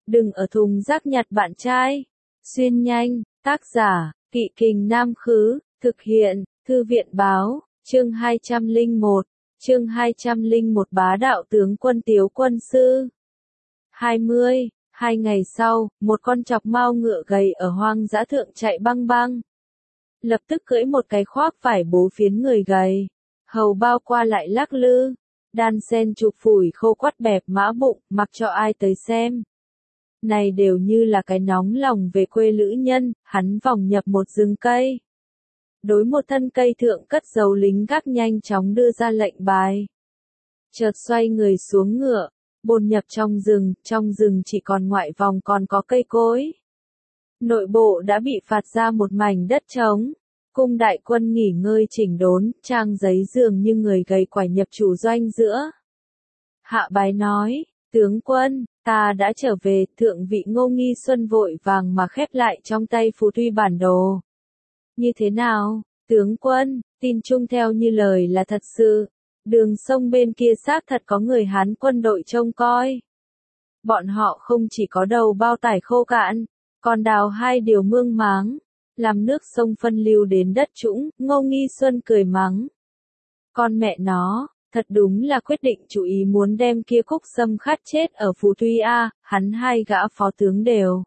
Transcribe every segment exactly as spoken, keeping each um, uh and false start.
đừng ở thùng rác nhặt bạn trai. Xuyên nhanh, tác giả, Kỵ Kình Nam Khứ, thực hiện, Thư viện Báo, chương hai trăm lẻ một, chương hai trăm lẻ một Bá đạo tướng quân Tiếu quân sư. hai mươi, hai ngày sau, một con chọc mao ngựa gầy ở hoang dã thượng chạy băng băng. Lập tức cưỡi một cái khoác vải bố phiến người gầy, hầu bao qua lại lắc lư, đan sen chụp phủi khô quắt bẹp mã bụng, mặc cho ai tới xem. Này đều như là cái nóng lòng về quê lữ nhân, hắn vòng nhập một rừng cây. Đối một thân cây thượng cất dấu lính gác nhanh chóng đưa ra lệnh bài. Chợt xoay người xuống ngựa, bồn nhập trong rừng, trong rừng chỉ còn ngoại vòng còn có cây cối. Nội bộ đã bị phạt ra một mảnh đất trống. Cung đại quân nghỉ ngơi chỉnh đốn, trang giấy dường như người gầy quải nhập chủ doanh giữa. Hạ bái nói, tướng quân, ta đã trở về. Thượng vị Ngô Nghi Xuân vội vàng mà khép lại trong tay phù tuy bản đồ. Như thế nào, tướng quân, tin chung theo như lời là thật sự. Đường sông bên kia xác thật có người Hán quân đội trông coi. Bọn họ không chỉ có đầu bao tải khô cạn, còn đào hai điều mương máng, làm nước sông phân lưu đến đất trũng. Ngô Nghi Xuân cười mắng. Con mẹ nó, thật đúng là quyết định chủ ý muốn đem kia Cúc Sâm khát chết ở Phú Tuy A. Hắn hai gã phó tướng đều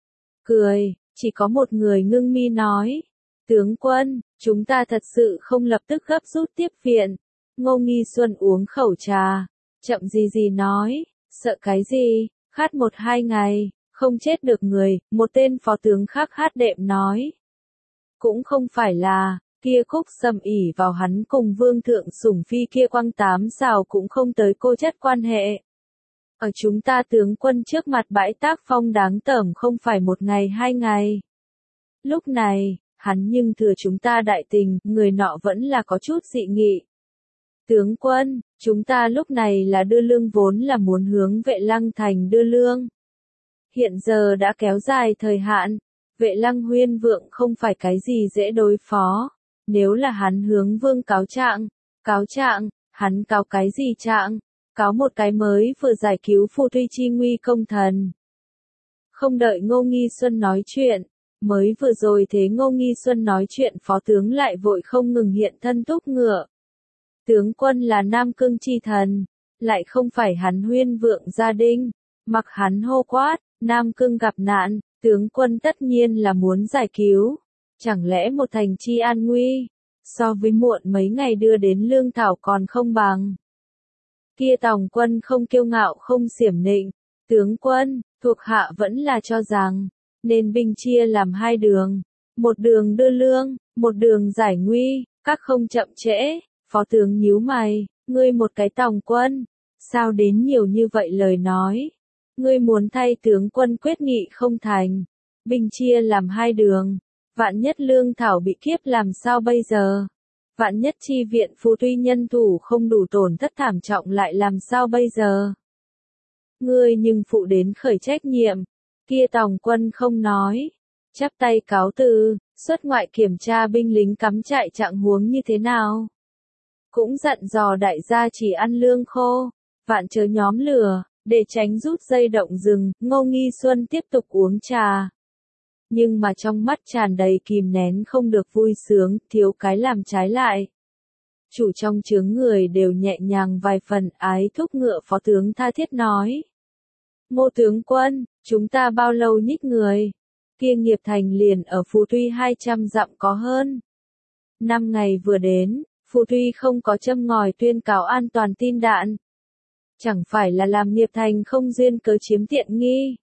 cười, chỉ có một người ngưng mi nói. Tướng quân, chúng ta thật sự không lập tức gấp rút tiếp viện. Ngô Nghi Xuân uống khẩu trà, chậm gì gì nói, sợ cái gì, khát một hai ngày, không chết được người. Một tên phó tướng khác hát đệm nói. Cũng không phải là, kia Cúc Sâm ỉ vào hắn cùng vương thượng sủng phi kia quăng tám xào cũng không tới cô chất quan hệ. Ở chúng ta tướng quân trước mặt bãi tác phong đáng tởm không phải một ngày hai ngày. Lúc này, hắn nhưng thừa chúng ta đại tình, người nọ vẫn là có chút dị nghị. Tướng quân, chúng ta lúc này là đưa lương vốn là muốn hướng Vệ Lăng thành đưa lương. Hiện giờ đã kéo dài thời hạn, Vệ Lăng huyên vượng không phải cái gì dễ đối phó. Nếu là hắn hướng vương cáo trạng, cáo trạng, hắn cáo cái gì trạng, cáo một cái mới vừa giải cứu Phù Tuy chi nguy công thần. Không đợi Ngô Nghi Xuân nói chuyện, mới vừa rồi thế Ngô Nghi Xuân nói chuyện phó tướng lại vội không ngừng hiện thân thúc ngựa. Tướng quân là Nam Cương chi thần, lại không phải hắn huyên vượng gia đình, mặc hắn hô quát, Nam Cương gặp nạn, tướng quân tất nhiên là muốn giải cứu. Chẳng lẽ một thành chi an nguy, so với muộn mấy ngày đưa đến lương thảo còn không bằng. Kia Tòng quân không kiêu ngạo không xiểm nịnh, tướng quân, thuộc hạ vẫn là cho rằng, nên binh chia làm hai đường, một đường đưa lương, một đường giải nguy, các không chậm trễ. Phó tướng nhíu mày, ngươi một cái Tòng quân, sao đến nhiều như vậy lời nói, ngươi muốn thay tướng quân quyết nghị không thành, binh chia làm hai đường. Vạn nhất lương thảo bị kiếp làm sao bây giờ? Vạn nhất chi viện Phú Tuy nhân thủ không đủ tổn thất thảm trọng lại làm sao bây giờ? Ngươi nhưng phụ đến khởi trách nhiệm. Kia Tòng quân không nói. Chắp tay cáo từ, xuất ngoại kiểm tra binh lính cắm trại trạng huống như thế nào. Cũng dặn dò đại gia chỉ ăn lương khô, vạn chớ nhóm lửa, để tránh rút dây động rừng. Ngô Nghi Xuân tiếp tục uống trà. Nhưng mà trong mắt tràn đầy kìm nén không được vui sướng, thiếu cái làm trái lại. Chủ trong chướng người đều nhẹ nhàng vài phần. Ái thúc ngựa phó tướng tha thiết nói. Ngô tướng quân, chúng ta bao lâu nhích người? Kia nghiệp thành liền ở Phú Tuy hai trăm dặm có hơn. Năm ngày vừa đến, Phú Tuy không có châm ngòi tuyên cáo an toàn tin đạn. Chẳng phải là làm nghiệp thành không duyên cớ chiếm tiện nghi.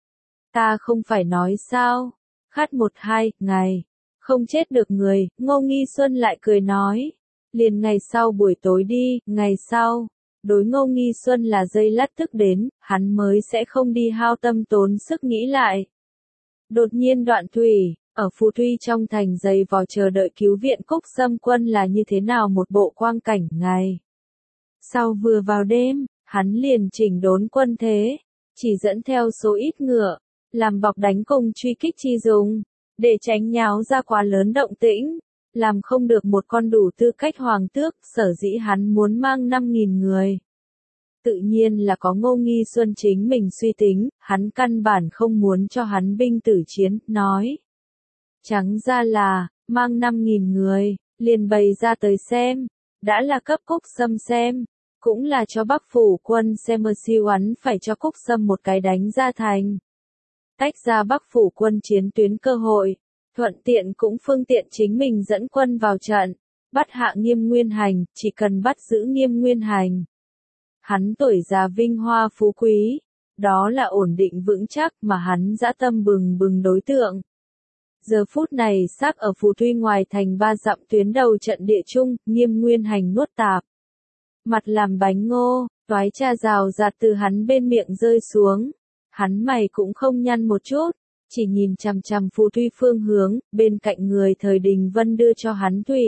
Ta không phải nói sao, khát một hai ngày, không chết được người. Ngô Nghi Xuân lại cười nói, liền ngày sau buổi tối đi. Ngày sau, đối Ngô Nghi Xuân là dây lát thức đến, hắn mới sẽ không đi hao tâm tốn sức nghĩ lại. Đột nhiên đoạn thủy, ở Phú Tuy trong thành dày vò chờ đợi cứu viện Cúc Sâm quân là như thế nào một bộ quang cảnh ngày. Sau vừa vào đêm, hắn liền chỉnh đốn quân thế, chỉ dẫn theo số ít ngựa, làm bọc đánh cùng truy kích chi dùng, để tránh nháo ra quá lớn động tĩnh, làm không được một con đủ tư cách hoàng tước. Sở dĩ hắn muốn mang năm nghìn người. tự nhiên là có Ngô Nghi Xuân chính mình suy tính, hắn căn bản không muốn cho hắn binh tử chiến, nói. Trắng ra là, mang năm nghìn người, liền bày ra tới xem, đã là cấp Cúc Sâm xem, cũng là cho Bắc phủ quân xem mơ siêu hắn phải cho Cúc Sâm một cái đánh ra thành. Tách ra Bắc phủ quân chiến tuyến cơ hội, thuận tiện cũng phương tiện chính mình dẫn quân vào trận, bắt hạ Nghiêm Nguyên Hành, chỉ cần bắt giữ Nghiêm Nguyên Hành. Hắn tuổi già vinh hoa phú quý, đó là ổn định vững chắc mà hắn dã tâm bừng bừng đối tượng. Giờ phút này xác ở Phù Tuy ngoài thành ba dặm tuyến đầu trận địa chung, Nghiêm Nguyên Hành nuốt tạp. Mặt làm bánh ngô, toái cha rào rạt từ hắn bên miệng rơi xuống. Hắn mày cũng không nhăn một chút, chỉ nhìn chằm chằm Phù Tuy phương hướng, bên cạnh người Thời Đình Vân đưa cho hắn thủy.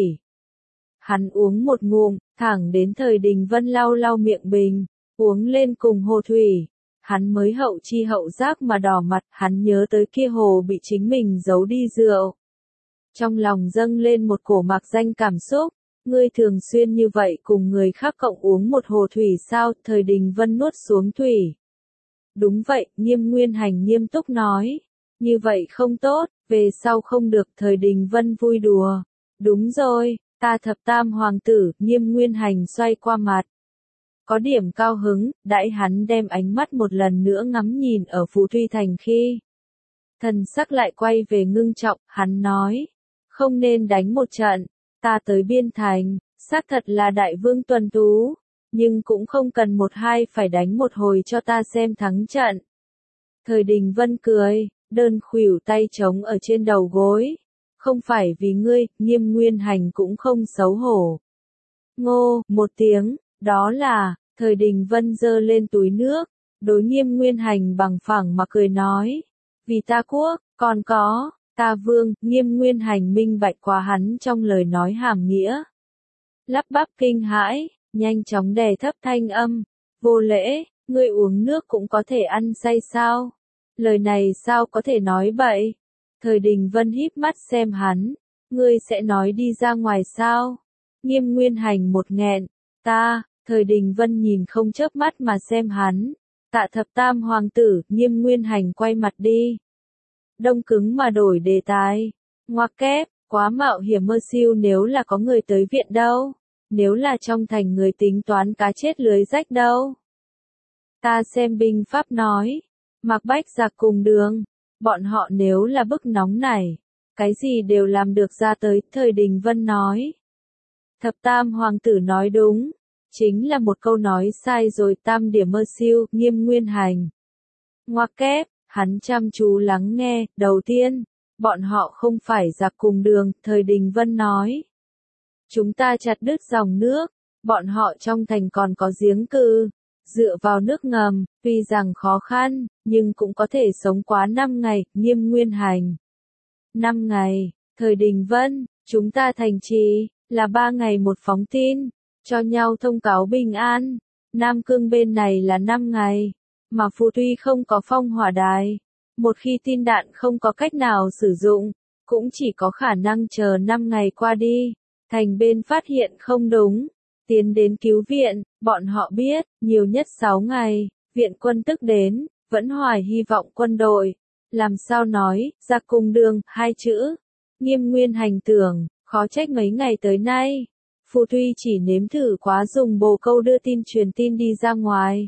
Hắn uống một ngụm, thẳng đến Thời Đình Vân lau lau miệng bình, uống lên cùng hồ thủy. Hắn mới hậu chi hậu giác mà đỏ mặt, hắn nhớ tới kia hồ bị chính mình giấu đi rượu. Trong lòng dâng lên một cổ mạc danh cảm xúc, ngươi thường xuyên như vậy cùng người khác cộng uống một hồ thủy sao? Thời Đình Vân nuốt xuống thủy. Đúng vậy, Nghiêm Nguyên Hành nghiêm túc nói. Như vậy không tốt, về sau không được. Thời Đình Vân vui đùa. Đúng rồi, ta thập tam hoàng tử. Nghiêm Nguyên Hành xoay qua mặt. Có điểm cao hứng, đãi hắn đem ánh mắt một lần nữa ngắm nhìn ở Phú Tuy thành khi. Thần sắc lại quay về ngưng trọng, hắn nói. Không nên đánh một trận, ta tới biên thành, xác thật là đại vương tuần tú. Nhưng cũng không cần một hai phải đánh một hồi cho ta xem thắng trận. Thời Đình Vân cười, đơn khuỷu tay trống ở trên đầu gối. Không phải vì ngươi, Nghiêm Nguyên Hành cũng không xấu hổ. Ngô, một tiếng, đó là, Thời Đình Vân giơ lên túi nước, đối Nghiêm Nguyên Hành bằng phẳng mà cười nói. Vì ta quốc, còn có, ta vương. Nghiêm Nguyên Hành minh bạch quá hắn trong lời nói hàm nghĩa. Lắp bắp kinh hãi. Nhanh chóng đè thấp thanh âm, vô lễ, ngươi uống nước cũng có thể ăn say sao? Lời này sao có thể nói bậy? Thời Đình Vân híp mắt xem hắn, ngươi sẽ nói đi ra ngoài sao? Nghiêm Nguyên Hành một nghẹn, ta, Thời Đình Vân nhìn không chớp mắt mà xem hắn, tạ thập tam hoàng tử. Nghiêm Nguyên Hành quay mặt đi. Đông cứng mà đổi đề tài, ngoặc kép, quá mạo hiểm mơ siêu nếu là có người tới viện đâu. Nếu là trong thành người tính toán cá chết lưới rách đâu. Ta xem binh pháp nói. Mạc Bách Giặc cùng đường. Bọn họ nếu là bức nóng này. Cái gì đều làm được ra tới. Thời Đình Vân nói. Thập tam hoàng tử nói đúng. Chính là một câu nói sai rồi. Tam điểm mơ siêu. Nghiêm Nguyên Hành. Ngoặc kép. Hắn chăm chú lắng nghe. Đầu tiên. Bọn họ không phải giặc cùng đường. Thời Đình Vân nói. Chúng ta chặt đứt dòng nước, bọn họ trong thành còn có giếng cư, dựa vào nước ngầm, tuy rằng khó khăn, nhưng cũng có thể sống quá năm ngày. Nghiêm Nguyên Hành. năm ngày, Thời Đình Vân, chúng ta thành trì, là ba ngày một phóng tin, cho nhau thông cáo bình an. Nam Cương bên này là năm ngày, mà Phù Tuy không có phong hỏa đài, một khi tin đạn không có cách nào sử dụng, cũng chỉ có khả năng chờ năm ngày qua đi. Thành bên phát hiện không đúng, tiến đến cứu viện, bọn họ biết, nhiều nhất sáu ngày, viện quân tức đến, vẫn hoài hy vọng quân đội. Làm sao nói, giặc cùng đường, hai chữ. Nghiêm Nguyên Hành tưởng, khó trách mấy ngày tới nay. Phù Tuy chỉ nếm thử quá dùng bồ câu đưa tin truyền tin đi ra ngoài.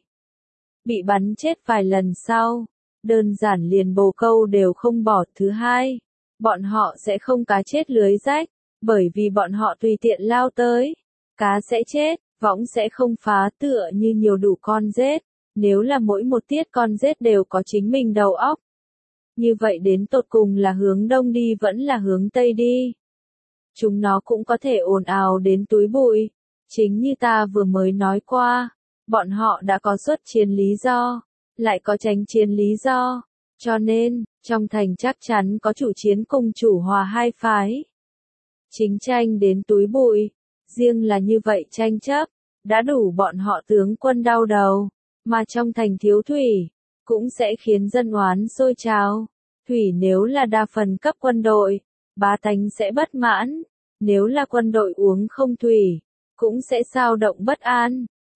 Bị bắn chết vài lần sau, đơn giản liền bồ câu đều không bỏ. Thứ hai, bọn họ sẽ không cá chết lưới rách. Bởi vì bọn họ tùy tiện lao tới, cá sẽ chết, võng sẽ không phá, tựa như nhiều đủ con rết. Nếu là mỗi một tiết con rết đều có chính mình đầu óc. Như vậy đến tột cùng là hướng đông đi vẫn là hướng tây đi. Chúng nó cũng có thể ồn ào đến túi bụi. Chính như ta vừa mới nói qua, bọn họ đã có xuất chiến lý do, lại có tránh chiến lý do. Cho nên, trong thành chắc chắn có chủ chiến cùng chủ hòa hai phái. Chính tranh đến túi bụi, riêng là như vậy tranh chấp, đã đủ bọn họ tướng quân đau đầu, mà trong thành thiếu thủy, cũng sẽ khiến dân oán sôi trào. Thủy nếu là đa phần cấp quân đội, bá tánh sẽ bất mãn, nếu là quân đội uống không thủy, cũng sẽ xao động bất an.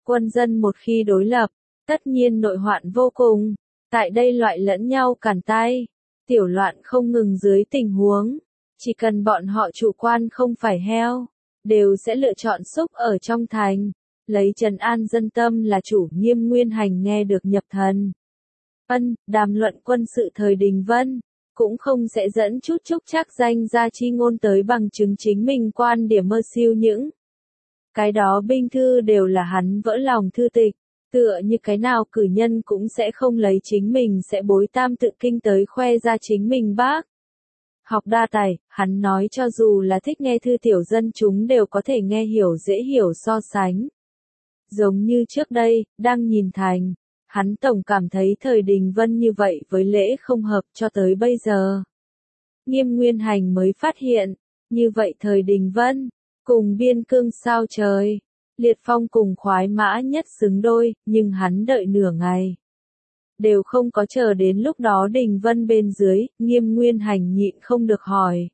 Quân dân một khi đối lập, tất nhiên nội hoạn vô cùng. Tại đây loại lẫn nhau cản tay, tiểu loạn không ngừng dưới tình huống, chỉ cần bọn họ chủ quan không phải heo, đều sẽ lựa chọn xúc ở trong thành, lấy trấn an dân tâm là chủ. Nghiêm Nguyên Hành nghe được nhập thần. Ân, đàm luận quân sự thời Đình Vân, cũng không sẽ dẫn chút chúc chắc danh ra chi ngôn tới bằng chứng chính mình quan điểm mơ siêu những. Cái đó binh thư đều là hắn vỡ lòng thư tịch, tựa như cái nào cử nhân cũng sẽ không lấy chính mình sẽ bối tam tự kinh tới khoe ra chính mình bác. Học đa tài, hắn nói cho dù là thích nghe thư tiểu dân chúng đều có thể nghe hiểu dễ hiểu so sánh. Giống như trước đây, đang nhìn thành, hắn tổng cảm thấy thời Đình Vân như vậy với lễ không hợp cho tới bây giờ. Nghiêm Nguyên Hành mới phát hiện, như vậy thời Đình Vân, cùng biên cương sao trời, liệt phong cùng khoái mã nhất xứng đôi, nhưng hắn đợi nửa ngày. Đều không có chờ đến lúc đó Đình Vân bên dưới, Nghiêm Nguyên Hành nhịn không được hỏi.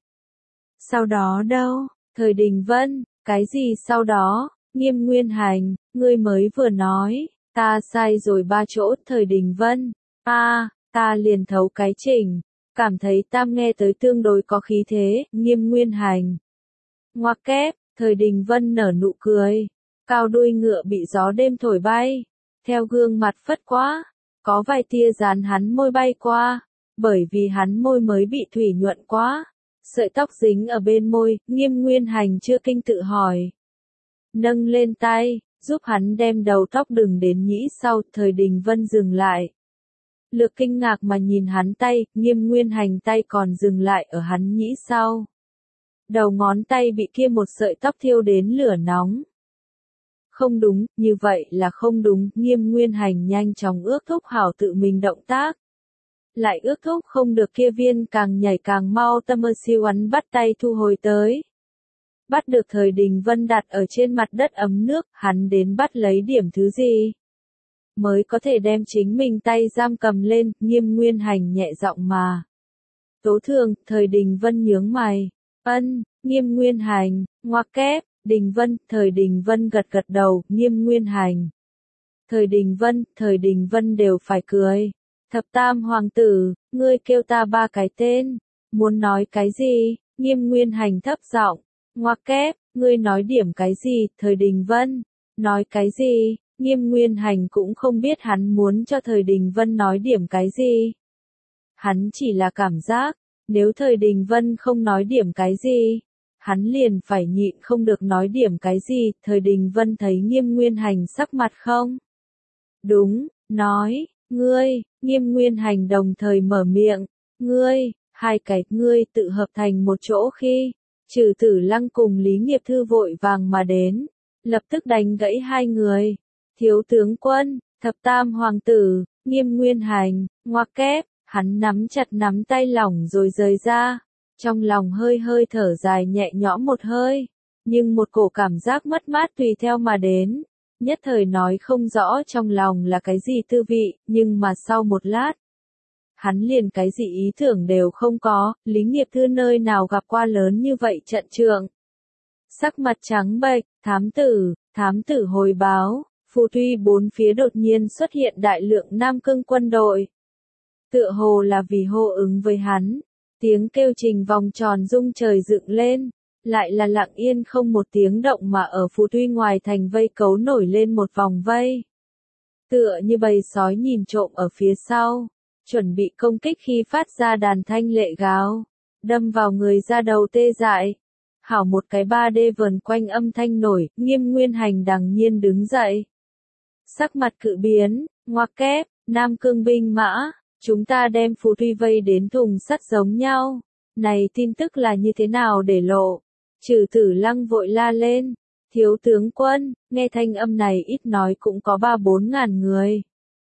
Sau đó đâu, thời Đình Vân, cái gì sau đó, Nghiêm Nguyên Hành, ngươi mới vừa nói, ta sai rồi ba chỗ thời Đình Vân, a à, ta liền thấu cái chỉnh, cảm thấy tam nghe tới tương đối có khí thế, Nghiêm Nguyên Hành. Ngoặc kép, thời Đình Vân nở nụ cười, cao đuôi ngựa bị gió đêm thổi bay, theo gương mặt phất quá, có vài tia dán hắn môi bay qua, bởi vì hắn môi mới bị thủy nhuận quá, sợi tóc dính ở bên môi, Nghiêm Nguyên Hành chưa kinh tự hỏi. Nâng lên tay, giúp hắn đem đầu tóc đừng đến nhĩ sau, thời Đình Vân dừng lại. Lược kinh ngạc mà nhìn hắn tay, Nghiêm Nguyên Hành tay còn dừng lại ở hắn nhĩ sau. Đầu ngón tay bị kia một sợi tóc thiêu đến lửa nóng. Không đúng, như vậy là không đúng, Nghiêm Nguyên Hành nhanh chóng ước thúc hảo tự mình động tác. Lại ước thúc không được kia viên càng nhảy càng mau tâm mơ siêu ắn bắt tay thu hồi tới. Bắt được thời Đình Vân đặt ở trên mặt đất ấm nước, hắn đến bắt lấy điểm thứ gì? Mới có thể đem chính mình tay giam cầm lên, Nghiêm Nguyên Hành nhẹ giọng mà. Tố thường, thời Đình Vân nhướng mày. Ân, Nghiêm Nguyên Hành, ngoặc kép, Đình Vân, thời Đình Vân gật gật đầu, Nghiêm Nguyên Hành. Thời Đình Vân, thời Đình Vân đều phải cười. Thập tam hoàng tử, ngươi kêu ta ba cái tên, muốn nói cái gì? Nghiêm Nguyên Hành thấp giọng, ngoặc kép, ngươi nói điểm cái gì? Thời Đình Vân, nói cái gì? Nghiêm Nguyên Hành cũng không biết hắn muốn cho thời Đình Vân nói điểm cái gì. Hắn chỉ là cảm giác, nếu thời Đình Vân không nói điểm cái gì, hắn liền phải nhịn không được nói điểm cái gì. Thời Đình Vân thấy Nghiêm Nguyên Hành sắc mặt không? Đúng, nói, ngươi, Nghiêm Nguyên Hành đồng thời mở miệng, ngươi, hai cái ngươi tự hợp thành một chỗ khi, Trừ Tử Lăng cùng Lý Nghiệp Thư vội vàng mà đến, lập tức đánh gãy hai người. Thiếu tướng quân, thập tam hoàng tử, Nghiêm Nguyên Hành, ngoặc kép, hắn nắm chặt nắm tay lỏng rồi rời ra, trong lòng hơi hơi thở dài nhẹ nhõm một hơi, nhưng một cổ cảm giác mất mát tùy theo mà đến, nhất thời nói không rõ trong lòng là cái gì tư vị, nhưng mà sau một lát, hắn liền cái gì ý tưởng đều không có. Lý Nghiệp Thư nơi nào gặp qua lớn như vậy trận trượng. Sắc mặt trắng bệch, thám tử, thám tử hồi báo, Phù Tuy bốn phía đột nhiên xuất hiện đại lượng Nam Cương quân đội. Tựa hồ là vì hô ứng với hắn, tiếng kêu trình vòng tròn rung trời dựng lên, lại là lặng yên không một tiếng động mà ở Phù Tuy ngoài thành vây cấu nổi lên một vòng vây. Tựa như bầy sói nhìn trộm ở phía sau, chuẩn bị công kích khi phát ra đàn thanh lệ gào, đâm vào người ra đầu tê dại. Hảo một cái ba D vờn quanh âm thanh nổi, Nghiêm Nguyên Hành đằng nhiên đứng dậy. Sắc mặt cự biến, ngoặc kép, Nam Cương binh mã, chúng ta đem Phù Tuy vây đến thùng sắt giống nhau. Này tin tức là như thế nào để lộ? Trừ Tử Lăng vội la lên. Thiếu tướng quân, nghe thanh âm này ít nói cũng có ba bốn ngàn người.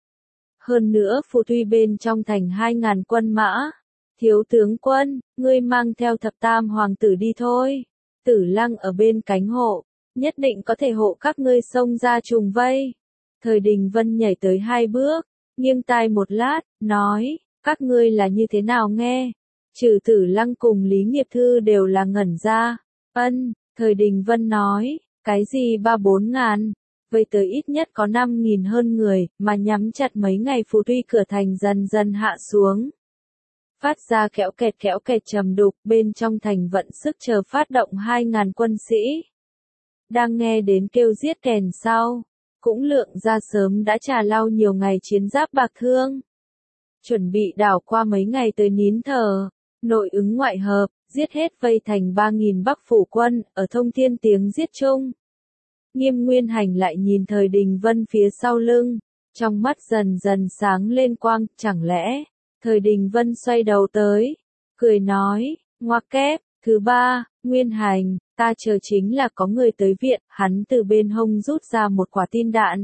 Hơn nữa Phù Tuy bên trong thành hai ngàn quân mã. Thiếu tướng quân, ngươi mang theo thập tam hoàng tử đi thôi. Tử Lăng ở bên cánh hộ, nhất định có thể hộ các ngươi xông ra trùng vây. Thời Đình Vân nhảy tới hai bước, nghiêng tai một lát, nói, các ngươi là như thế nào nghe? Trừ Tử Lăng cùng Lý Nghiệp Thư đều là ngẩn ra. Ân, Thời Đình Vân nói, cái gì ba bốn ngàn? vây tới ít nhất có năm nghìn hơn người, mà nhắm chặt mấy ngày Phù Tuy cửa thành dần dần hạ xuống. Phát ra kéo kẹt kéo kẹt trầm đục, bên trong thành vận sức chờ phát động hai ngàn quân sĩ. Đang nghe đến kêu giết kèn sau, cũng lượng ra sớm đã trà lau nhiều ngày chiến giáp bạc thương. Chuẩn bị đảo qua mấy ngày tới nín thở, nội ứng ngoại hợp, giết hết vây thành ba nghìn Bắc phủ quân, ở thông thiên tiếng giết chung. Nghiêm Nguyên Hành lại nhìn Thời Đình Vân phía sau lưng, trong mắt dần dần sáng lên quang, chẳng lẽ, Thời Đình Vân xoay đầu tới, cười nói, ngoặc kép, thứ ba, Nguyên Hành, ta chờ chính là có người tới viện, hắn từ bên hông rút ra một quả tin đạn.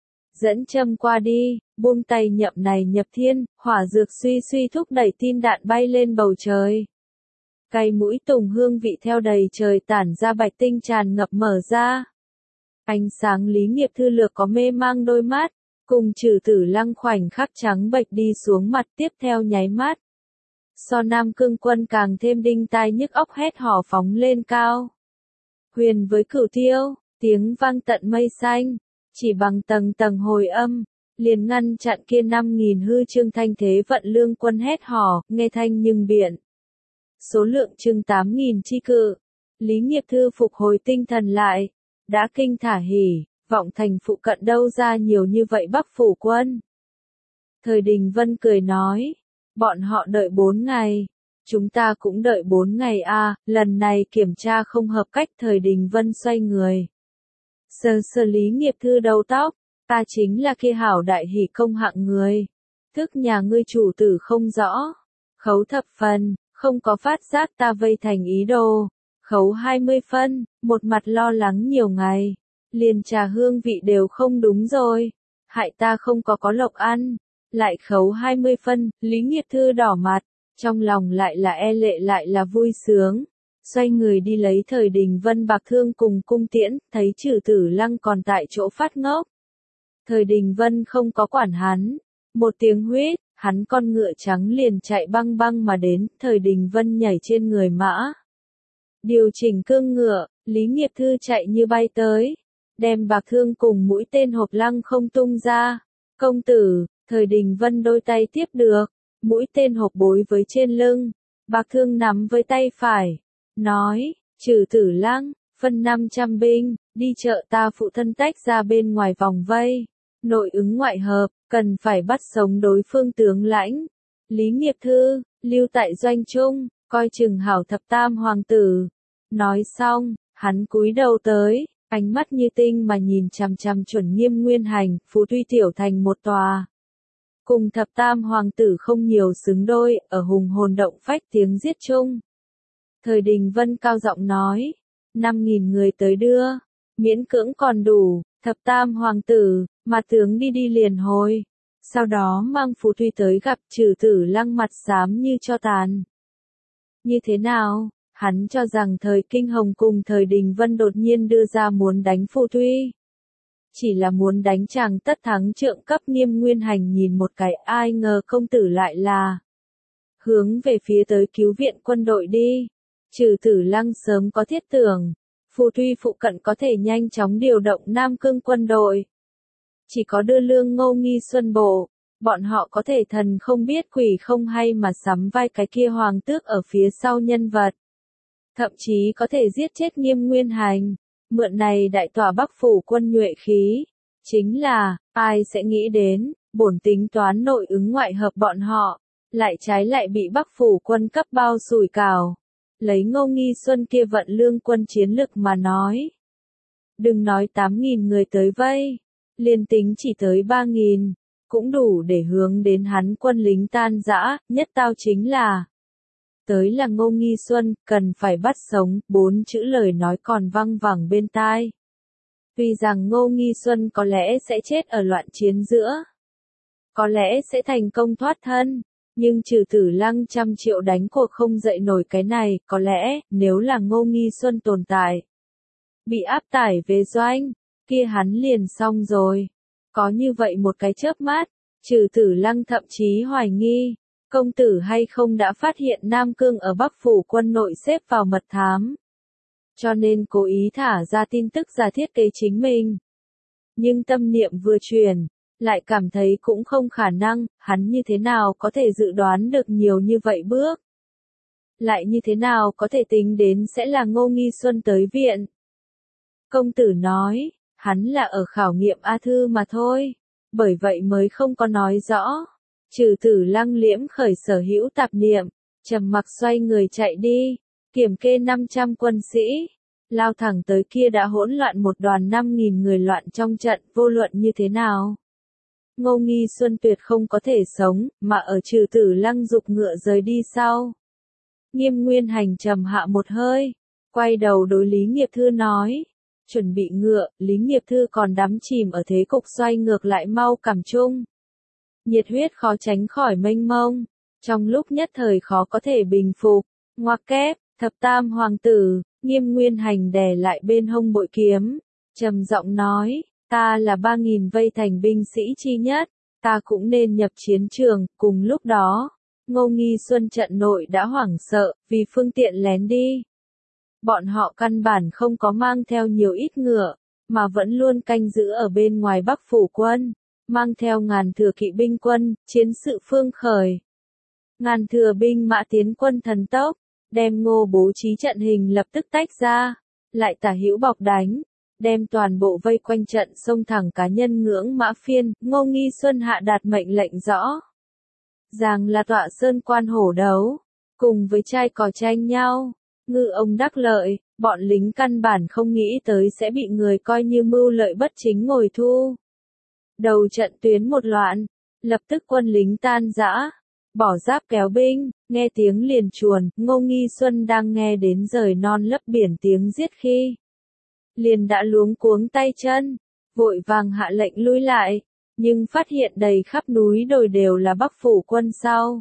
Dẫn châm qua đi, buông tay nhậm này nhập thiên, hỏa dược suy suy thúc đẩy tin đạn bay lên bầu trời. Cây mũi tùng hương vị theo đầy trời tản ra bạch tinh tràn ngập mở ra. Ánh sáng Lý Nghiệp Thư lược có mê mang đôi mắt, cùng Trừ Tử Lăng khoảnh khắc trắng bệch đi xuống mặt tiếp theo nháy mắt. So Nam Cương quân càng thêm đinh tai nhức óc hét hò phóng lên cao. Huyền với Cửu Tiêu, tiếng vang tận mây xanh, chỉ bằng tầng tầng hồi âm, liền ngăn chặn kia năm nghìn hư trương thanh thế vận lương quân hét hò, nghe thanh nhưng biện. Số lượng chừng tám nghìn chi cự. Lý Nghiệp Thư phục hồi tinh thần lại, đã kinh thả hỉ, vọng thành phụ cận đâu ra nhiều như vậy Bắc phủ quân. Thời Đình Vân cười nói, bọn họ đợi bốn ngày, chúng ta cũng đợi bốn ngày a. À, lần này kiểm tra không hợp cách. Thời Đình Vân xoay người. Sờ sờ Lý Nghiệp Thư đầu tóc, ta chính là kia hảo đại hỷ công hạng người. Thức nhà ngươi chủ tử không rõ. Khấu thập phần, không có phát giác ta vây thành ý đồ. Khấu hai mươi phân, một mặt lo lắng nhiều ngày. Liền trà hương vị đều không đúng rồi. Hại ta không có có lộc ăn. Lại khấu hai mươi phân, Lý Nghiệp Thư đỏ mặt. Trong lòng lại là e lệ lại là vui sướng. Xoay người đi lấy Thời Đình Vân bạc thương cùng cung tiễn, thấy Trừ Tử Lăng còn tại chỗ phát ngốc. Thời Đình Vân không có quản hắn. Một tiếng huýt, hắn con ngựa trắng liền chạy băng băng mà đến, Thời Đình Vân nhảy trên người mã. Điều chỉnh cương ngựa, Lý Nghiệp Thư chạy như bay tới. Đem bạc thương cùng mũi tên hộp lăng không tung ra. Công tử, Thời Đình Vân đôi tay tiếp được. Mũi tên hộp bối với trên lưng. Bạc thương nắm với tay phải. Nói, Trừ Tử Lăng, phân năm trăm binh, đi chợ ta phụ thân tách ra bên ngoài vòng vây. Nội ứng ngoại hợp, cần phải bắt sống đối phương tướng lãnh. Lý Nghiệp Thư, lưu tại doanh trung, coi chừng hảo thập tam hoàng tử. Nói xong, hắn cúi đầu tới, ánh mắt như tinh mà nhìn chằm chằm chuẩn Nghiêm Nguyên Hành, Phù Tuy tiểu thành một tòa. Cùng thập tam hoàng tử không nhiều xứng đôi, ở hùng hồn động phách tiếng giết chung. Thời Đình Vân cao giọng nói, năm nghìn người tới đưa, miễn cưỡng còn đủ, thập tam hoàng tử, mà tướng đi đi liền hồi. Sau đó mang Phù Tuy tới gặp Trừ Tử Lăng mặt xám như cho tàn. Như thế nào? Hắn cho rằng Thời Kinh Hồng cùng Thời Đình Vân đột nhiên đưa ra muốn đánh Phù Tuy. Chỉ là muốn đánh chàng tất thắng trượng cấp. Nghiêm Nguyên Hành nhìn một cái, ai ngờ công tử lại là hướng về phía tới cứu viện quân đội đi. Trừ Tử Lăng sớm có thiết tưởng, Phù Tuy phụ cận có thể nhanh chóng điều động Nam Cương quân đội. Chỉ có đưa lương Ngô Nghi Xuân bộ, bọn họ có thể thần không biết quỷ không hay mà sắm vai cái kia hoàng tước ở phía sau nhân vật. Thậm chí có thể giết chết Nghiêm Nguyên Hành, mượn này đại tỏa Bắc phủ quân nhuệ khí. Chính là, ai sẽ nghĩ đến, bổn tính toán nội ứng ngoại hợp bọn họ, lại trái lại bị Bắc phủ quân cấp bao sủi cảo. Lấy Ngô Nghi Xuân kia vận lương quân chiến lực mà nói. Đừng nói tám nghìn người tới vây, liền tính chỉ tới ba nghìn, cũng đủ để hướng đến hắn quân lính tan rã, nhất tao chính là. Tới là Ngô Nghi Xuân, cần phải bắt sống, bốn chữ lời nói còn văng vẳng bên tai. Tuy rằng Ngô Nghi Xuân có lẽ sẽ chết ở loạn chiến giữa, có lẽ sẽ thành công thoát thân. Nhưng Trừ Tử Lăng trăm triệu đánh cuộc không dậy nổi cái này, có lẽ, nếu là Ngô Nghi Xuân tồn tại, bị áp tải về doanh, kia hắn liền xong rồi. Có như vậy một cái chớp mắt, Trừ Tử Lăng thậm chí hoài nghi, công tử hay không đã phát hiện Nam Cương ở Bắc phủ quân nội xếp vào mật thám. Cho nên cố ý thả ra tin tức giả thiết kế chính mình. Nhưng tâm niệm vừa chuyển, lại cảm thấy cũng không khả năng, hắn như thế nào có thể dự đoán được nhiều như vậy bước. Lại như thế nào có thể tính đến sẽ là Ngô Nghi Xuân tới viện. Công tử nói, hắn là ở khảo nghiệm A Thư mà thôi, bởi vậy mới không có nói rõ. Trừ Tử Lăng liễm khởi sở hữu tạp niệm, trầm mặc xoay người chạy đi, kiểm kê năm trăm quân sĩ, lao thẳng tới kia đã hỗn loạn một đoàn năm nghìn người loạn trong trận, vô luận như thế nào. Ngô Nghi Xuân tuyệt không có thể sống, mà ở Trừ Tử Lăng dục ngựa rời đi sau. Nghiêm Nguyên Hành trầm hạ một hơi, quay đầu đối Lý Nghiệp Thư nói, chuẩn bị ngựa. Lý Nghiệp Thư còn đắm chìm ở thế cục xoay ngược lại mau cảm chung. Nhiệt huyết khó tránh khỏi mênh mông, trong lúc nhất thời khó có thể bình phục. Ngoặc kép, thập tam hoàng tử, Nghiêm Nguyên Hành đè lại bên hông bội kiếm, trầm giọng nói, ta là ba nghìn vây thành binh sĩ chi nhất, ta cũng nên nhập chiến trường. Cùng lúc đó, Ngô Nghi Xuân trận nội đã hoảng sợ, vì phương tiện lén đi. Bọn họ căn bản không có mang theo nhiều ít ngựa, mà vẫn luôn canh giữ ở bên ngoài Bắc phủ quân, mang theo ngàn thừa kỵ binh quân, chiến sự phương khởi. Ngàn thừa binh mã tiến quân thần tốc, đem Ngô bố trí trận hình lập tức tách ra, lại tả hữu bọc đánh, đem toàn bộ vây quanh trận xông thẳng cá nhân ngưỡng mã phiên. Ngô Nghi Xuân hạ đạt mệnh lệnh rõ rằng là tọa sơn quan hổ đấu, cùng với trai cò tranh nhau, ngư ông đắc lợi. Bọn lính căn bản không nghĩ tới sẽ bị người coi như mưu lợi bất chính ngồi thu. Đầu trận tuyến một loạn, lập tức quân lính tan rã, bỏ giáp kéo binh, nghe tiếng liền chuồn. Ngô Nghi Xuân đang nghe đến rời non lấp biển tiếng giết khi, liền đã luống cuống tay chân, vội vàng hạ lệnh lui lại, nhưng phát hiện đầy khắp núi đồi đều là Bắc phủ quân sau.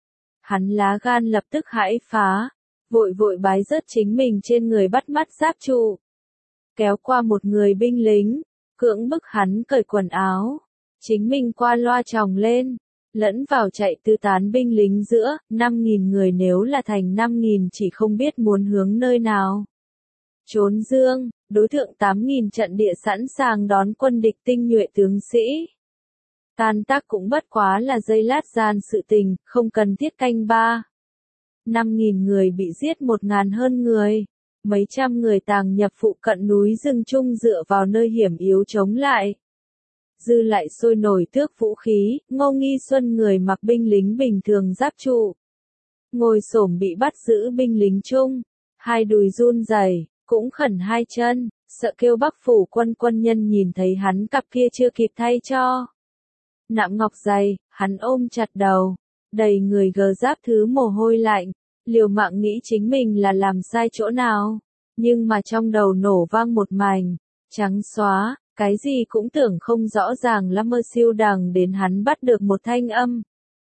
Hắn lá gan lập tức hãi phá, vội vội bái rớt chính mình trên người bắt mắt giáp trụ, kéo qua một người binh lính, cưỡng bức hắn cởi quần áo, chính mình qua loa tròng lên, lẫn vào chạy tứ tán binh lính giữa. Năm nghìn người nếu là thành năm nghìn chỉ không biết muốn hướng nơi nào trốn dương. Đối tượng tám nghìn trận địa sẵn sàng đón quân địch tinh nhuệ tướng sĩ. Tan tác cũng bất quá là giây lát gian sự tình, không cần thiết canh ba. Năm nghìn người bị giết một ngàn hơn người, mấy trăm người tàng nhập phụ cận núi rừng chung dựa vào nơi hiểm yếu chống lại. Dư lại sôi nổi tước vũ khí. Ngô Nghi Xuân người mặc binh lính bình thường giáp trụ, ngồi xổm bị bắt giữ binh lính chung, hai đùi run rẩy, cũng khẩn hai chân, sợ kêu Bắc phủ quân quân nhân nhìn thấy hắn cặp kia chưa kịp thay cho nạm ngọc dày. Hắn ôm chặt đầu, đầy người gờ giáp thứ mồ hôi lạnh, liều mạng nghĩ chính mình là làm sai chỗ nào, nhưng mà trong đầu nổ vang một mảnh trắng xóa, cái gì cũng tưởng không rõ ràng lắm. Mơ siêu đằng đến hắn bắt được một thanh âm,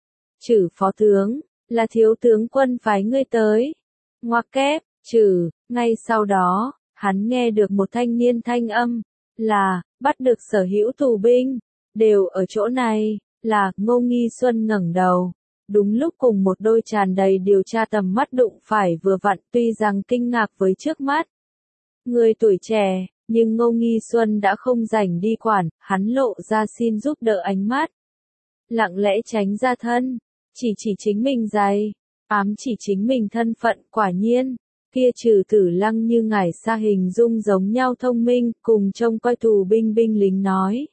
chử phó tướng, là thiếu tướng quân phái ngươi tới. Ngoặc kép, chử. Ngay sau đó, hắn nghe được một thanh niên thanh âm, là, bắt được sở hữu tù binh, đều ở chỗ này. Là. Ngô Nghi Xuân ngẩng đầu, đúng lúc cùng một đôi tràn đầy điều tra tầm mắt đụng phải vừa vặn. Tuy rằng kinh ngạc với trước mắt người tuổi trẻ, nhưng Ngô Nghi Xuân đã không rảnh đi quản, hắn lộ ra xin giúp đỡ ánh mắt, lặng lẽ tránh ra thân, chỉ chỉ chính mình giày, ám chỉ chính mình thân phận. Quả nhiên, kia Trừ Tử Lăng như ngải xa hình dung giống nhau thông minh, cùng trông coi tù binh binh lính nói.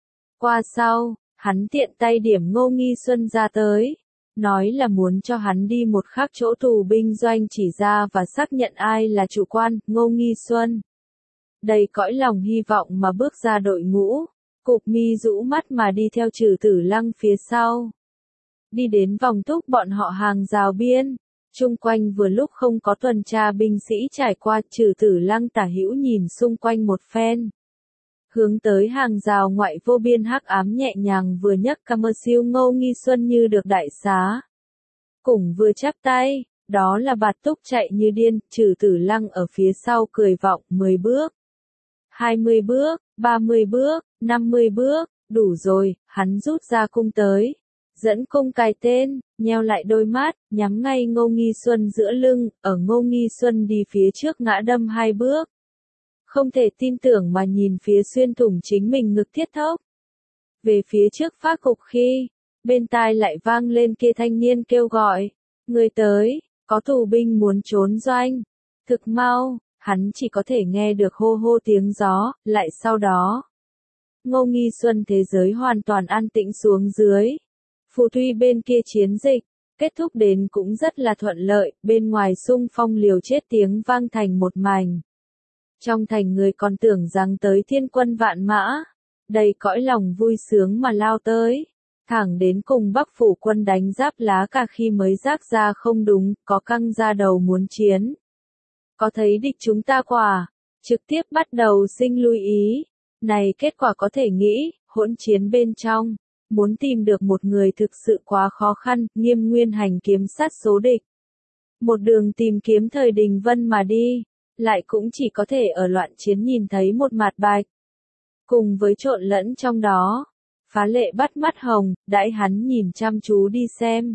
Qua sau, hắn tiện tay điểm Ngô Nghi Xuân ra tới, nói là muốn cho hắn đi một khác chỗ tù binh doanh chỉ ra và xác nhận ai là chủ quan. Ngô Nghi Xuân đầy cõi lòng hy vọng mà bước ra đội ngũ, cụp mi rũ mắt mà đi theo Trừ Tử Lăng phía sau. Đi đến vòng túc bọn họ hàng rào biên, chung quanh vừa lúc không có tuần tra binh sĩ trải qua. Trừ Tử Lăng tả hữu nhìn xung quanh một phen, hướng tới hàng rào ngoại vô biên hắc ám nhẹ nhàng vừa nhấc ca mơ siêu. Ngô Nghi Xuân như được đại xá, cùng vừa chắp tay, đó là Bạt Túc chạy như điên. Trừ Tử Lăng ở phía sau cười vọng, mười bước, hai mươi bước, ba mươi bước, năm mươi bước, đủ rồi. Hắn rút ra cung tới, dẫn cung cài tên, nheo lại đôi mắt, nhắm ngay Ngô Nghi Xuân giữa lưng. Ở Ngô Nghi Xuân đi phía trước ngã đâm hai bước, không thể tin tưởng mà nhìn phía xuyên thủng chính mình ngực thiết thốc. Về phía trước phác cục khi, bên tai lại vang lên kia thanh niên kêu gọi, người tới, có tù binh muốn trốn doanh. Thực mau, hắn chỉ có thể nghe được hô hô tiếng gió, lại sau đó. Ngô Nghi Xuân thế giới hoàn toàn an tĩnh xuống dưới. Phù Thuy bên kia chiến dịch, kết thúc đến cũng rất là thuận lợi, bên ngoài xung phong liều chết tiếng vang thành một mảnh. Trong thành người còn tưởng rằng tới thiên quân vạn mã, đầy cõi lòng vui sướng mà lao tới. Thẳng đến cùng Bắc phủ quân đánh giáp lá cả khi mới rác ra không đúng, có căng ra đầu muốn chiến. Có thấy địch chúng ta quả, trực tiếp bắt đầu sinh lưu ý. Này kết quả có thể nghĩ, hỗn chiến bên trong, muốn tìm được một người thực sự quá khó khăn, Nghiêm Nguyên Hành kiếm sát số địch. Một đường tìm kiếm Thời Đình Vân mà đi, lại cũng chỉ có thể ở loạn chiến nhìn thấy một mặt bạch. Cùng với trộn lẫn trong đó, phá lệ bắt mắt hồng, đãi hắn nhìn chăm chú đi xem.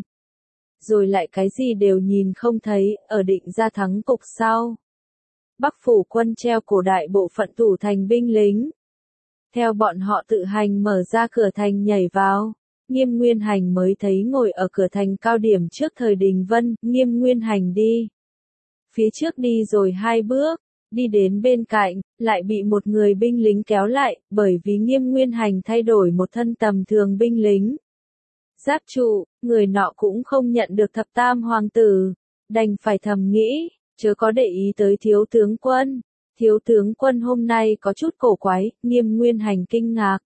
Rồi lại cái gì đều nhìn không thấy, ở định ra thắng cục sau. Bắc phủ quân treo cổ đại bộ phận thủ thành binh lính. Theo bọn họ tự hành mở ra cửa thành nhảy vào, Nghiêm Nguyên Hành mới thấy ngồi ở cửa thành cao điểm trước Thời Đình Vân, Nghiêm Nguyên Hành đi. Phía trước đi rồi hai bước, đi đến bên cạnh, lại bị một người binh lính kéo lại, bởi vì Nghiêm Nguyên Hành thay đổi một thân tầm thường binh lính. Giác trụ, người nọ cũng không nhận được thập tam hoàng tử, đành phải thầm nghĩ, chớ có để ý tới thiếu tướng quân. Thiếu tướng quân hôm nay có chút cổ quái, Nghiêm Nguyên Hành kinh ngạc.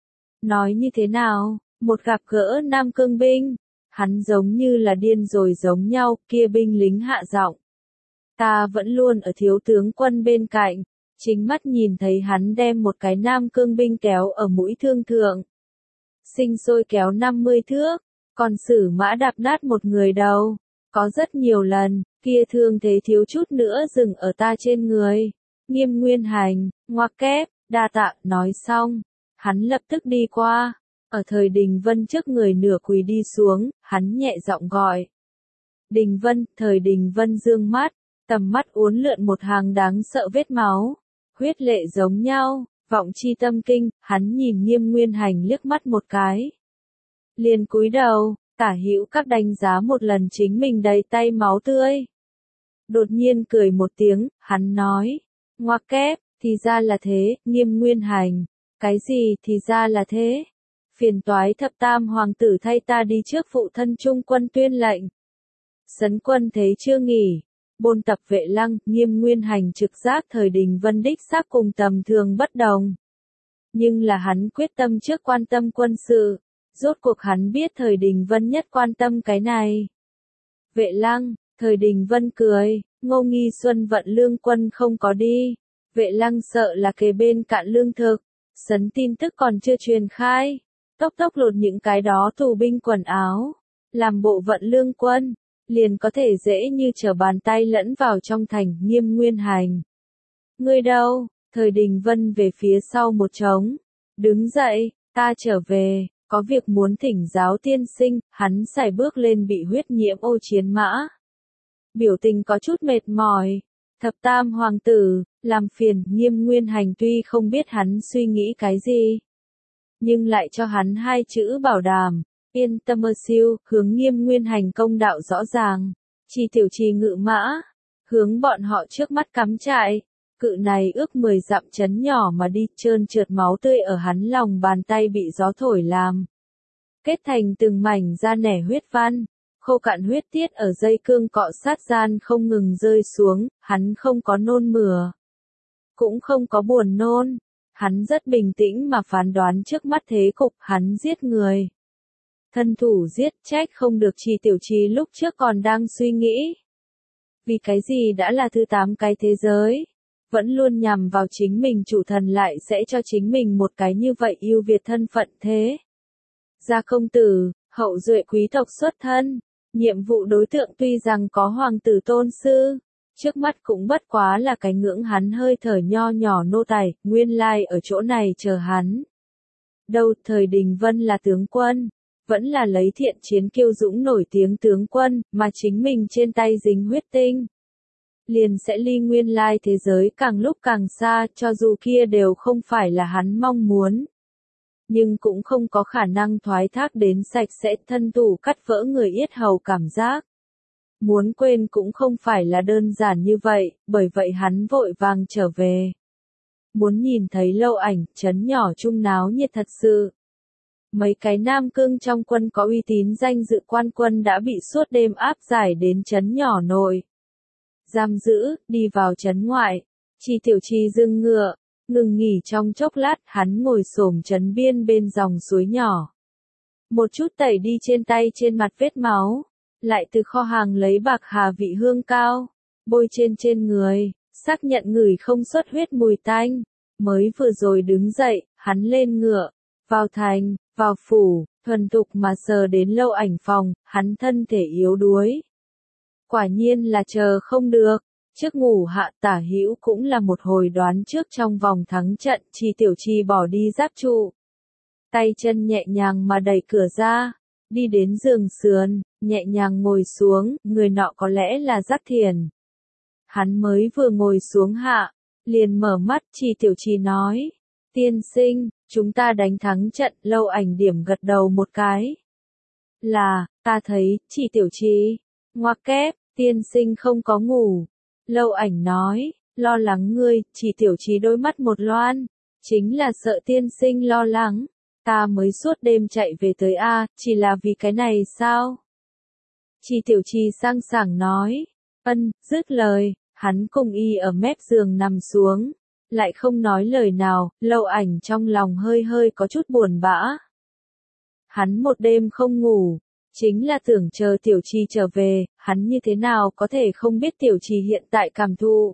Nói như thế nào, một gặp gỡ Nam Cương binh, hắn giống như là điên rồi giống nhau, kia binh lính hạ giọng. Ta vẫn luôn ở thiếu tướng quân bên cạnh, chính mắt nhìn thấy hắn đem một cái Nam Cương binh kéo ở mũi thương thượng. Sinh sôi kéo năm mươi thước, còn sử mã đạp nát một người đầu. Có rất nhiều lần, kia thương thế thiếu chút nữa dừng ở ta trên người. Nghiêm Nguyên Hành, ngoặc kép, đa tạ, nói xong. Hắn lập tức đi qua, ở Thời Đình Vân trước người nửa quỳ đi xuống, hắn nhẹ giọng gọi. Đình Vân, Thời Đình Vân dương mắt, tầm mắt uốn lượn một hàng đáng sợ vết máu. Huyết lệ giống nhau, vọng chi tâm kinh, hắn nhìn Nghiêm Nguyên Hành liếc mắt một cái. Liền cúi đầu, tả hữu các đánh giá một lần chính mình đầy tay máu tươi. Đột nhiên cười một tiếng, hắn nói. Ngoặc kép, thì ra là thế, Nghiêm Nguyên Hành. Cái gì thì ra là thế? Phiền toái thập tam hoàng tử thay ta đi trước phụ thân trung quân tuyên lệnh. Sấn quân thế chưa nghỉ. Bôn tập Vệ Lăng, Nghiêm Nguyên Hành trực giác Thời Đình Vân đích xác cùng tầm thường bất đồng. Nhưng là hắn quyết tâm trước quan tâm quân sự. Rốt cuộc hắn biết Thời Đình Vân nhất quan tâm cái này. Vệ Lăng, Thời Đình Vân cười. Ngô Nghi Xuân vận lương quân không có đi. Vệ Lăng sợ là kề bên cạn lương thực. Sấn tin tức còn chưa truyền khai. Tốc tốc lột những cái đó tù binh quần áo. Làm bộ vận lương quân. Liền có thể dễ như trở bàn tay lẫn vào trong thành. Nghiêm Nguyên Hành. Ngươi đâu? Thời Đình Vân về phía sau một trống. Đứng dậy, ta trở về. Có việc muốn thỉnh giáo tiên sinh. Hắn sải bước lên bị huyết nhiễm ô chiến mã. Biểu tình có chút mệt mỏi. Thập tam hoàng tử, làm phiền, Nghiêm Nguyên Hành tuy không biết hắn suy nghĩ cái gì. Nhưng lại cho hắn hai chữ bảo đảm, yên tâm mơ siêu, hướng Nghiêm Nguyên Hành công đạo rõ ràng. Chỉ tiểu trì ngự mã, hướng bọn họ trước mắt cắm trại. Cự này ước mười dặm chấn nhỏ mà đi trơn trượt máu tươi ở hắn lòng bàn tay bị gió thổi làm. Kết thành từng mảnh da nẻ huyết văn. Khô cạn huyết tiết ở dây cương cọ sát gian không ngừng rơi xuống, hắn không có nôn mửa. Cũng không có buồn nôn. Hắn rất bình tĩnh mà phán đoán trước mắt thế cục, hắn giết người. Thân thủ giết trách không được Trì tiểu trì lúc trước còn đang suy nghĩ. Vì cái gì đã là thứ tám cái thế giới. Vẫn luôn nhằm vào chính mình chủ thần lại sẽ cho chính mình một cái như vậy ưu việt thân phận thế. Gia công tử, hậu duệ quý tộc xuất thân. Nhiệm vụ đối tượng tuy rằng có hoàng tử tôn sư, trước mắt cũng bất quá là cái ngưỡng hắn hơi thở nho nhỏ nô tài, nguyên lai ở chỗ này chờ hắn. Đâu, Thời Đình Vân là tướng quân, vẫn là lấy thiện chiến kiêu dũng nổi tiếng tướng quân, mà chính mình trên tay dính huyết tinh. liền sẽ ly nguyên lai thế giới càng lúc càng xa, cho dù kia đều không phải là hắn mong muốn. Nhưng cũng không có khả năng thoái thác đến sạch sẽ thân thủ cắt vỡ người yết hầu cảm giác. Muốn quên cũng không phải là đơn giản như vậy, bởi vậy hắn vội vàng trở về. Muốn nhìn thấy Lâu Ảnh, trấn nhỏ trung náo nhiệt thật sự. Mấy cái nam cương trong quân có uy tín danh dự quan quân đã bị suốt đêm áp giải đến trấn nhỏ nội. Giam giữ, đi vào trấn ngoại. Chi Tiểu Chi dừng ngựa, ngừng nghỉ trong chốc lát, hắn ngồi xổm trấn biên bên dòng suối nhỏ. Một chút tẩy đi trên tay trên mặt vết máu, lại từ kho hàng lấy bạc hà vị hương cao, bôi trên trên người, xác nhận người không xuất huyết mùi tanh. Mới vừa rồi đứng dậy, hắn lên ngựa, vào thành, vào phủ, thuần tục mà sờ đến Lâu Ảnh phòng, hắn thân thể yếu đuối. Quả nhiên là chờ không được, trước ngủ hạ Tả Hữu cũng là một hồi đoán trước trong vòng thắng trận. Chi Tiểu Chi bỏ đi giáp trụ, tay chân nhẹ nhàng mà đẩy cửa ra, đi đến giường sườn, nhẹ nhàng ngồi xuống, người nọ có lẽ là Dắc Thiền. Hắn mới vừa ngồi xuống hạ, liền mở mắt. Chi Tiểu Chi nói, tiên sinh, chúng ta đánh thắng trận. Lâu Ảnh điểm gật đầu một cái. Là, ta thấy, Chi Tiểu Chi, ngoặc kép, tiên sinh không có ngủ. Lâu Ảnh nói, lo lắng ngươi. Chi Tiểu Chi đôi mắt một loan, chính là sợ tiên sinh lo lắng, ta mới suốt đêm chạy về tới A, chỉ là vì cái này sao? Chi Tiểu Chi sang sảng nói, ân, dứt lời, hắn cùng y ở mép giường nằm xuống, lại không nói lời nào. Lâu Ảnh trong lòng hơi hơi có chút buồn bã. Hắn một đêm không ngủ, chính là tưởng chờ Tiểu Chi trở về, hắn như thế nào có thể không biết Tiểu Chi hiện tại cảm thụ.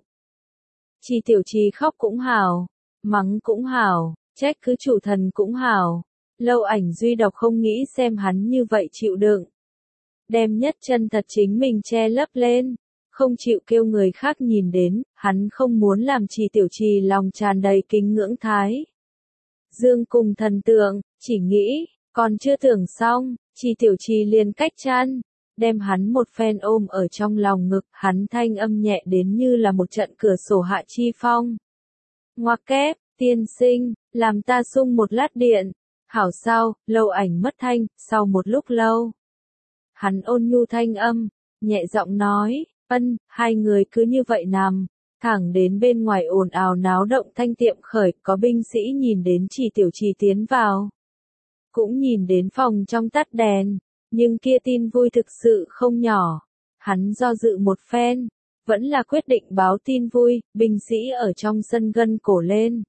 Chi Tiểu Chi khóc cũng hảo, mắng cũng hảo, trách cứ chủ thần cũng hảo. Lâu Ảnh duy độc không nghĩ xem hắn như vậy chịu đựng. Đem nhất chân thật chính mình che lấp lên, không chịu kêu người khác nhìn đến, hắn không muốn làm Chi Tiểu Chi lòng tràn đầy kính ngưỡng thái dương cùng thần tượng, chỉ nghĩ, còn chưa tưởng xong, Chi Tiểu Chi liền cách chăn, đem hắn một phen ôm ở trong lòng ngực, hắn thanh âm nhẹ đến như là một trận cửa sổ hạ chi phong. Ngoặc kép, tiên sinh, làm ta sung một lát điện. Hảo sao? Lâu Ảnh mất thanh, sau một lúc lâu. Hắn ôn nhu thanh âm, nhẹ giọng nói, ân, hai người cứ như vậy nằm, thẳng đến bên ngoài ồn ào náo động thanh tiệm khởi, có binh sĩ nhìn đến Chi Tiểu Chi tiến vào. Cũng nhìn đến phòng trong tắt đèn, nhưng kia tin vui thực sự không nhỏ. Hắn do dự một phen, vẫn là quyết định báo tin vui. Binh sĩ ở trong sân gân cổ lên,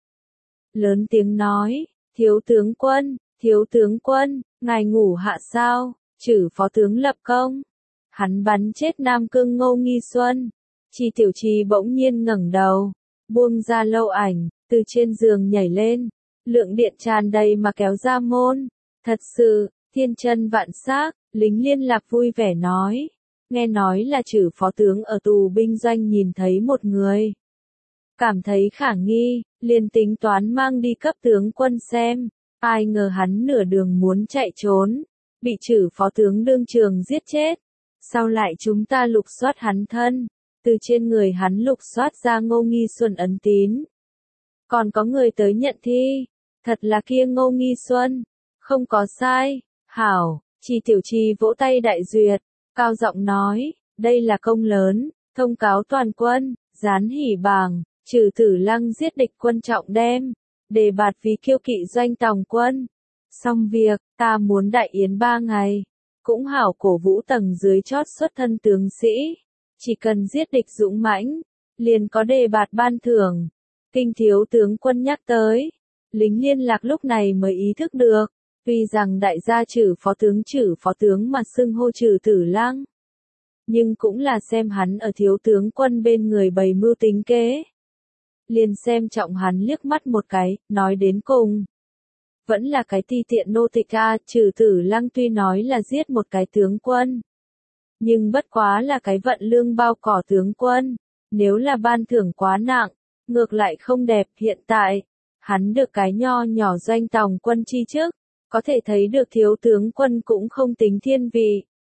lớn tiếng nói, thiếu tướng quân, thiếu tướng quân, ngài ngủ hạ sao, trừ phó tướng lập công. Hắn bắn chết Nam Cương Ngô Nghi Xuân. Chi Tiểu Chi bỗng nhiên ngẩng đầu, buông ra Lâu Ảnh, từ trên giường nhảy lên, lượng điện tràn đầy mà kéo ra môn. Thật sự, thiên chân vạn xác. Lính liên lạc vui vẻ nói, nghe nói là trừ phó tướng ở tù binh doanh nhìn thấy một người, cảm thấy khả nghi, liền tính toán mang đi cấp tướng quân xem. Ai ngờ hắn nửa đường muốn chạy trốn, bị trừ phó tướng đương trường giết chết. Sau lại chúng ta lục soát hắn thân, từ trên người hắn lục soát ra Ngô Nghi Xuân ấn tín. Còn có người tới nhận thi, thật là kia Ngô Nghi Xuân, không có sai. Hảo, Chi Tiểu Chi vỗ tay đại duyệt, cao giọng nói, đây là công lớn, thông cáo toàn quân, dán hỉ bảng, trừ Tử Lăng giết địch quân trọng đem, đề bạt vì kiêu kỵ doanh tòng quân. Xong việc, ta muốn đại yến ba ngày, cũng hảo cổ vũ tầng dưới chót xuất thân tướng sĩ, chỉ cần giết địch dũng mãnh, liền có đề bạt ban thưởng. Kinh thiếu tướng quân nhắc tới, lính liên lạc lúc này mới ý thức được, tuy rằng đại gia trừ phó tướng trừ phó tướng mà xưng hô trừ Tử Lăng, nhưng cũng là xem hắn ở thiếu tướng quân bên người bày mưu tính kế. Liền xem trọng hắn liếc mắt một cái, nói đến cùng, vẫn là cái ti tiện nô tịch a. Trừ Tử Lăng tuy nói là giết một cái tướng quân, nhưng bất quá là cái vận lương bao cỏ tướng quân, nếu là ban thưởng quá nặng, ngược lại không đẹp. Hiện tại, hắn được cái nho nhỏ doanh tòng quân chi chức, có thể thấy được thiếu tướng quân cũng không tính thiên vị.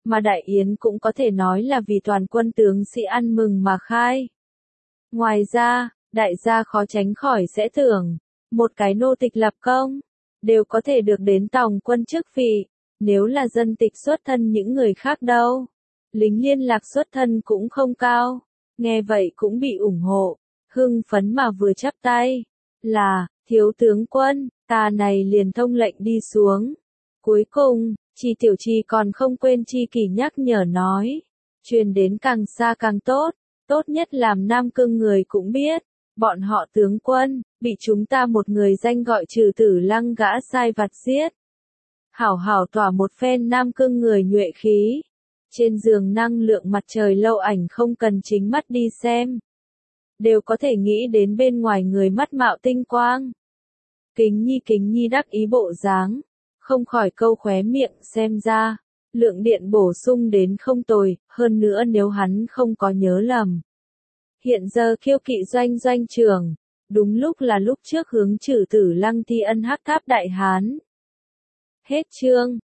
mà đại yến cũng có thể nói là vì toàn quân tướng sĩ ăn mừng mà khai. Ngoài ra, đại gia khó tránh khỏi sẽ tưởng, một cái nô tịch lập công, đều có thể được đến tòng quân chức vị, nếu là dân tịch xuất thân những người khác đâu. Lính liên lạc xuất thân cũng không cao, nghe vậy cũng bị ủng hộ, hưng phấn mà vừa chắp tay, là, thiếu tướng quân, ta này liền thông lệnh đi xuống. Cuối cùng, Chi Tiểu Chi còn không quên Chi Kỳ nhắc nhở nói, truyền đến càng xa càng tốt, tốt nhất làm Nam Cương người cũng biết, bọn họ tướng quân, bị chúng ta một người danh gọi Trừ Tử Lăng gã sai vặt giết. Hảo hảo tỏa một phen Nam Cương người nhuệ khí. Trên giường năng lượng mặt trời lâu ảnh không cần chính mắt đi xem, đều có thể nghĩ đến bên ngoài người mắt mạo tinh quang. Kính Nhi Kính Nhi đắc ý bộ dáng, không khỏi câu khóe miệng, xem ra, lượng điện bổ sung đến không tồi, hơn nữa nếu hắn không có nhớ lầm. Hiện giờ Kiêu Kỵ doanh doanh trưởng, đúng lúc là lúc trước hướng Trừ Tử Lăng thi ân hắc tháp đại hán. Hết chương.